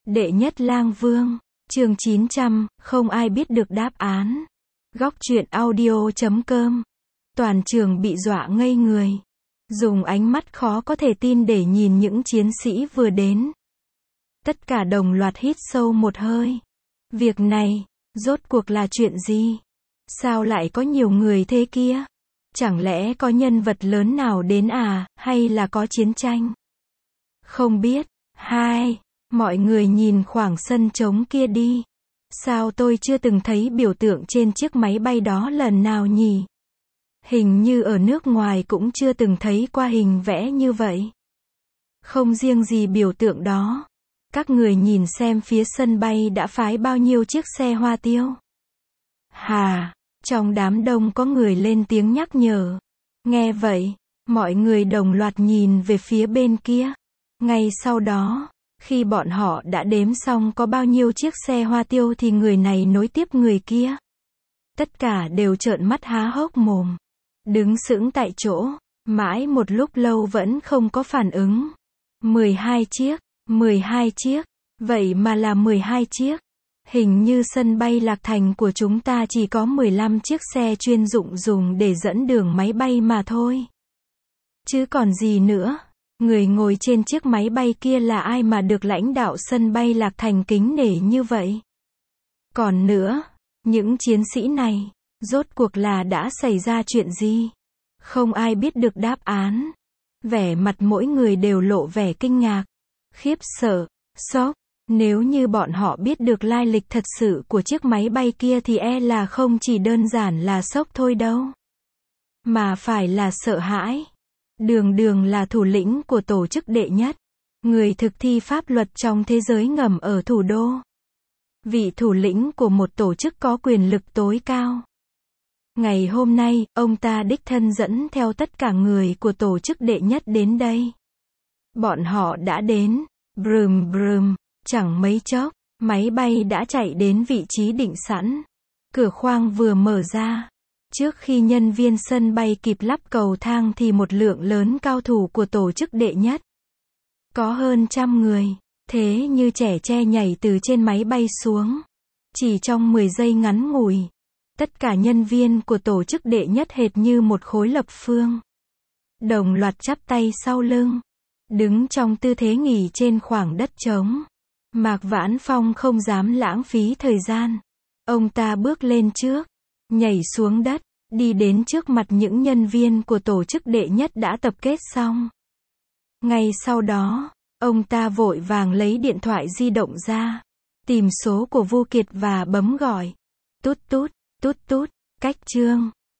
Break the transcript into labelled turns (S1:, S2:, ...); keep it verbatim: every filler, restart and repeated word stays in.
S1: Đệ nhất lang vương, chương chín trăm, không ai biết được đáp án. Góc truyện audio chấm com. Toàn trường bị dọa ngây người. Dùng ánh mắt khó có thể tin để nhìn những chiến sĩ vừa đến. Tất cả đồng loạt hít sâu một hơi. Việc này, rốt cuộc là chuyện gì? Sao lại có nhiều người thế kia? Chẳng lẽ có nhân vật lớn nào đến à, hay là có chiến tranh? Không biết. Hai, mọi người nhìn khoảng sân trống kia đi. Sao tôi chưa từng thấy biểu tượng trên chiếc máy bay đó lần nào nhỉ? Hình như ở nước ngoài cũng chưa từng thấy qua hình vẽ như vậy. Không riêng gì biểu tượng đó. Các người nhìn xem phía sân bay đã phái bao nhiêu chiếc xe hoa tiêu. Hà, trong đám đông có người lên tiếng nhắc nhở. Nghe vậy, mọi người đồng loạt nhìn về phía bên kia. Ngay sau đó, khi bọn họ đã đếm xong có bao nhiêu chiếc xe hoa tiêu thì người này nối tiếp người kia. Tất cả đều trợn mắt há hốc mồm. Đứng sững tại chỗ, mãi một lúc lâu vẫn không có phản ứng. mười hai chiếc, mười hai chiếc, vậy mà là mười hai chiếc. Hình như sân bay Lạc Thành của chúng ta chỉ có mười lăm chiếc xe chuyên dụng dùng để dẫn đường máy bay mà thôi. Chứ còn gì nữa, người ngồi trên chiếc máy bay kia là ai mà được lãnh đạo sân bay Lạc Thành kính nể như vậy? Còn nữa, những chiến sĩ này, rốt cuộc là đã xảy ra chuyện gì? Không ai biết được đáp án. Vẻ mặt mỗi người đều lộ vẻ kinh ngạc, khiếp sợ, sốc. Nếu như bọn họ biết được lai lịch thật sự của chiếc máy bay kia thì e là không chỉ đơn giản là sốc thôi đâu, mà phải là sợ hãi. Đường Đường là thủ lĩnh của tổ chức đệ nhất, người thực thi pháp luật trong thế giới ngầm ở thủ đô. Vị thủ lĩnh của một tổ chức có quyền lực tối cao. Ngày hôm nay, ông ta đích thân dẫn theo tất cả người của tổ chức đệ nhất đến đây. Bọn họ đã đến, brum brum. Chẳng mấy chốc, máy bay đã chạy đến vị trí định sẵn. Cửa khoang vừa mở ra. Trước khi nhân viên sân bay kịp lắp cầu thang thì một lượng lớn cao thủ của tổ chức đệ nhất. Có hơn trăm người, thế như trẻ tre nhảy từ trên máy bay xuống. Chỉ trong mười giây ngắn ngủi, tất cả nhân viên của tổ chức đệ nhất hệt như một khối lập phương. Đồng loạt chắp tay sau lưng, đứng trong tư thế nghỉ trên khoảng đất trống. Mạc Vãn Phong không dám lãng phí thời gian. Ông ta bước lên trước, nhảy xuống đất, đi đến trước mặt những nhân viên của tổ chức đệ nhất đã tập kết xong. Ngay sau đó, ông ta vội vàng lấy điện thoại di động ra, tìm số của Vu Kiệt và bấm gọi. Tút tút, tút tút, Cách Trương.